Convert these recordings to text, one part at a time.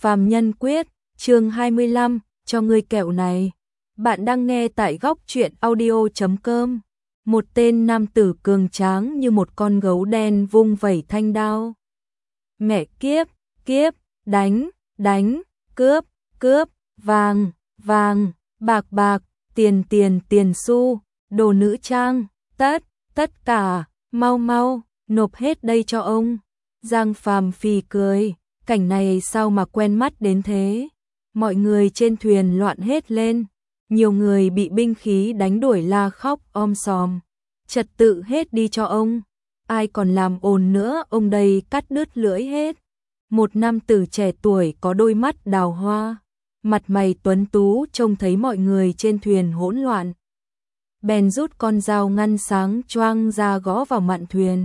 Phàm Nhân Quyết, chương 25, cho ngươi kẹo này. Bạn đang nghe tại góc truyện audio.com. Một tên nam tử cường tráng như một con gấu đen vung vẩy thanh đao. Mẹ kiếp, kiếp, đánh, đánh, cướp, cướp, vàng, vàng, bạc bạc, tiền tiền tiền xu, đồ nữ trang, tất cả, mau mau, nộp hết đây cho ông. Giang Phàm phì cười, cảnh này sao mà quen mắt đến thế. Mọi người trên thuyền loạn hết lên, nhiều người bị binh khí đánh đuổi la khóc om sòm. Trật tự hết đi cho ông, ai còn làm ồn nữa ông đây cắt đứt lưỡi hết. Một nam tử trẻ tuổi có đôi mắt đào hoa, mặt mày tuấn tú trông thấy mọi người trên thuyền hỗn loạn. Bèn rút con dao ngăn sáng choang ra gõ vào mạn thuyền.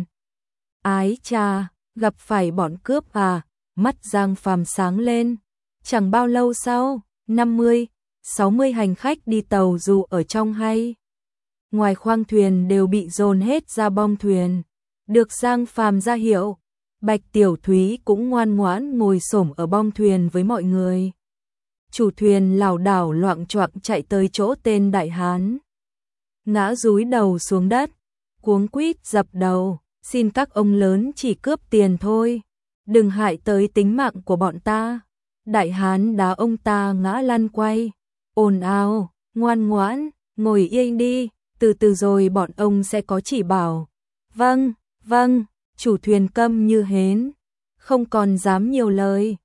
Ái cha, gặp phải bọn cướp à? Mắt Giang Phàm sáng lên. Chẳng bao lâu sau, 50, 60 hành khách đi tàu dù ở trong hay ngoài khoang thuyền đều bị dồn hết ra bong thuyền. Được Giang Phàm ra hiệu, Bạch Tiểu Thúy cũng ngoan ngoãn ngồi xổm ở bong thuyền với mọi người. Chủ thuyền lảo đảo loạng choạng chạy tới chỗ tên đại hán. Ngã dúi đầu xuống đất, cuống quýt dập đầu, xin các ông lớn chỉ cướp tiền thôi, đừng hại tới tính mạng của bọn ta. Đại hán đá ông ta ngã lăn quay, ồn ào, ngoan ngoãn, ngồi yên đi, từ từ rồi bọn ông sẽ có chỉ bảo. Vâng, vâng, chủ thuyền câm như hến, không còn dám nhiều lời.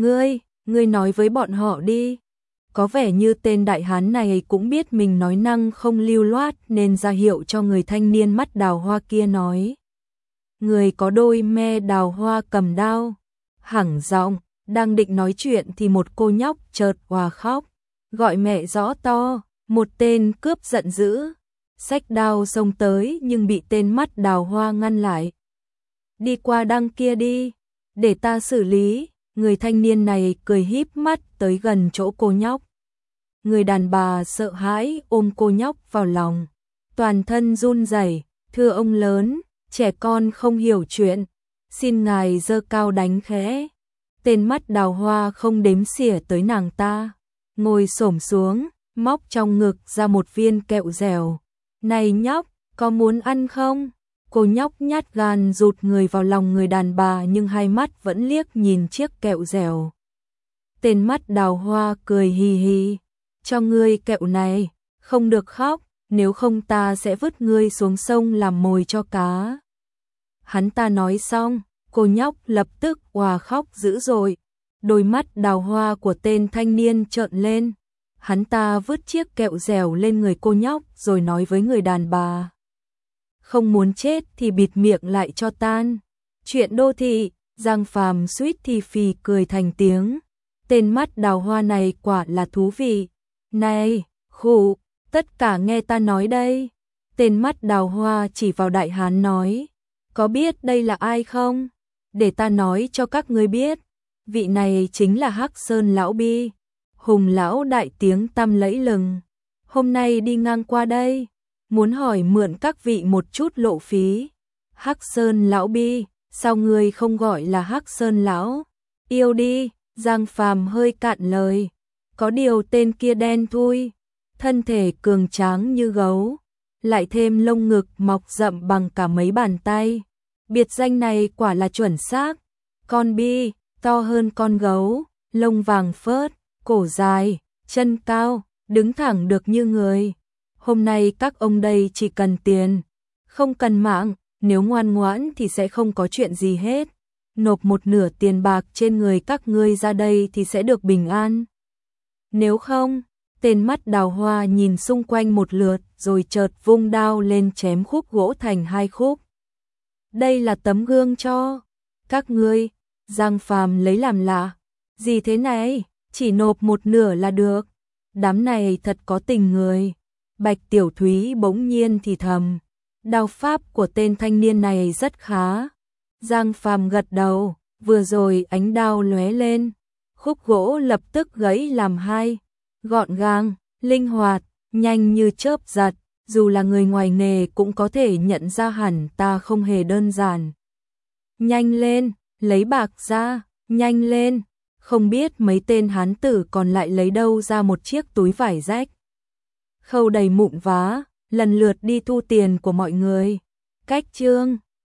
Ngươi nói với bọn họ đi. Có vẻ như tên đại hán này cũng biết mình nói năng không lưu loát nên ra hiệu cho người thanh niên mắt đào hoa kia nói. Người có đôi me đào hoa cầm đao, hẳng giọng, đang định nói chuyện thì một cô nhóc chợt òa khóc, gọi mẹ rõ to. Một tên cướp giận dữ, xách đao xông tới nhưng bị tên mắt đào hoa ngăn lại. Đi qua đằng kia đi, để ta xử lý. Người thanh niên này cười híp mắt tới gần chỗ cô nhóc. Người đàn bà sợ hãi ôm cô nhóc vào lòng, toàn thân run rẩy, thưa ông lớn, trẻ con không hiểu chuyện, xin ngài giơ cao đánh khẽ. Tên mắt đào hoa không đếm xỉa tới nàng ta, ngồi xổm xuống, móc trong ngực ra một viên kẹo dẻo. Này nhóc, có muốn ăn không? Cô nhóc nhát gan rụt người vào lòng người đàn bà nhưng hai mắt vẫn liếc nhìn chiếc kẹo dẻo. Tên mắt đào hoa cười hì hì, cho ngươi kẹo này, không được khóc, nếu không ta sẽ vứt ngươi xuống sông làm mồi cho cá. Hắn ta nói xong, cô nhóc lập tức òa khóc dữ dội. Đôi mắt đào hoa của tên thanh niên trợn lên. Hắn ta vứt chiếc kẹo dẻo lên người cô nhóc rồi nói với người đàn bà. Không muốn chết thì bịt miệng lại cho tan. Chuyện đô thị, Giang Phàm suýt thì phì cười thành tiếng. Tên mắt đào hoa này quả là thú vị. Này, khụ, tất cả nghe ta nói đây. Tên mắt đào hoa chỉ vào đại hán nói. Có biết đây là ai không? Để ta nói cho các ngươi biết. Vị này chính là Hắc Sơn Lão Bi, Hùng Lão đại tiếng tăm lẫy lừng. Hôm nay đi ngang qua đây, muốn hỏi mượn các vị một chút lộ phí. Hắc Sơn Lão Bi, sao ngươi không gọi là Hắc Sơn Lão? Yêu đi, Giang Phàm hơi cạn lời. Có điều tên kia đen thui, thân thể cường tráng như gấu, lại thêm lông ngực mọc rậm bằng cả mấy bàn tay. Biệt danh này quả là chuẩn xác. Con bi, to hơn con gấu, lông vàng phớt, cổ dài, chân cao, đứng thẳng được như người. Hôm nay các ông đây chỉ cần tiền, không cần mạng, nếu ngoan ngoãn thì sẽ không có chuyện gì hết. Nộp một nửa tiền bạc trên người các ngươi ra đây thì sẽ được bình an. Nếu không, tên mắt đào hoa nhìn xung quanh một lượt rồi chợt vung đao lên chém khúc gỗ thành hai khúc. Đây là tấm gương cho các ngươi. Giang Phàm lấy làm lạ. Gì thế này, chỉ nộp một nửa là được. Đám này thật có tình người. Bạch Tiểu Thúy bỗng nhiên thì thầm. Đao pháp của tên thanh niên này rất khá. Giang Phàm gật đầu, vừa rồi ánh đao lóe lên. Khúc gỗ lập tức gãy làm hai. Gọn gàng, linh hoạt, nhanh như chớp giật. Dù là người ngoài nghề cũng có thể nhận ra hẳn ta không hề đơn giản. Nhanh lên, lấy bạc ra, nhanh lên. Không biết mấy tên hán tử còn lại lấy đâu ra một chiếc túi vải rách khâu đầy mụn vá, lần lượt đi thu tiền của mọi người. Cách chương